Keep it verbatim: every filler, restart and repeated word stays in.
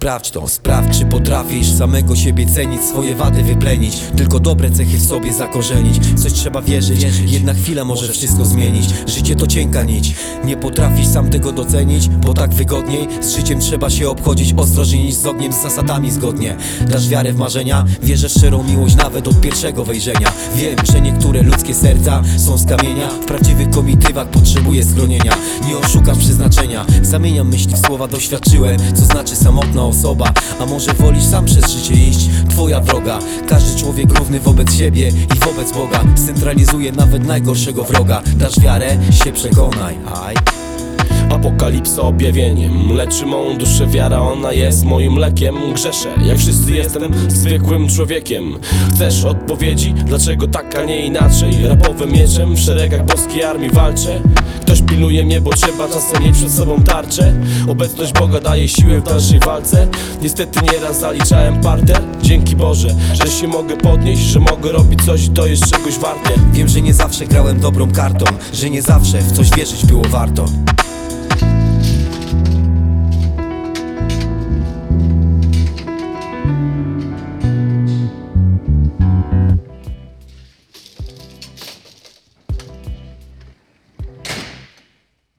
sprawdź to, sprawdź czy potrafisz samego siebie cenić, swoje wady wyplenić, tylko dobre cechy w sobie zakorzenić. Coś trzeba wierzyć, jedna chwila może wszystko zmienić. Życie to cienka nić, nie potrafisz sam tego docenić, bo tak wygodniej z życiem trzeba się obchodzić ostrożniej niż z ogniem, z zasadami zgodnie. Dasz wiarę w marzenia, wierzę w szczerą miłość nawet od pierwszego wejrzenia. Wiem, że niektóre ludzkie serca są z kamienia, w prawdziwych komitywach potrzebuję schronienia. Nie oszukam przeznaczenia, zamieniam myśli w słowa, doświadczyłem co znaczy samotna osoba. A może wolisz sam przez życie iść, twoja droga. Każdy człowiek równy wobec siebie i wobec Boga, centralizuje nawet najgorszego wroga. Dasz wiarę, się przekonaj. Aj. Apokalipsa objawieniem leczy mą duszę wiara, ona jest moim lekiem. Grzeszę, jak wszyscy jestem zwykłym człowiekiem. Chcesz odpowiedzi? Dlaczego tak, a nie inaczej? Rapowym mieczem w szeregach boskiej armii walczę. Ktoś pilnuje mnie, bo trzeba czasem mieć przed sobą tarczę. Obecność Boga daje siłę w dalszej walce. Niestety nieraz zaliczałem parter. Dzięki Boże, że się mogę podnieść, że mogę robić coś i to jest czegoś warte. Wiem, że nie zawsze grałem dobrą kartą, że nie zawsze w coś wierzyć było warto.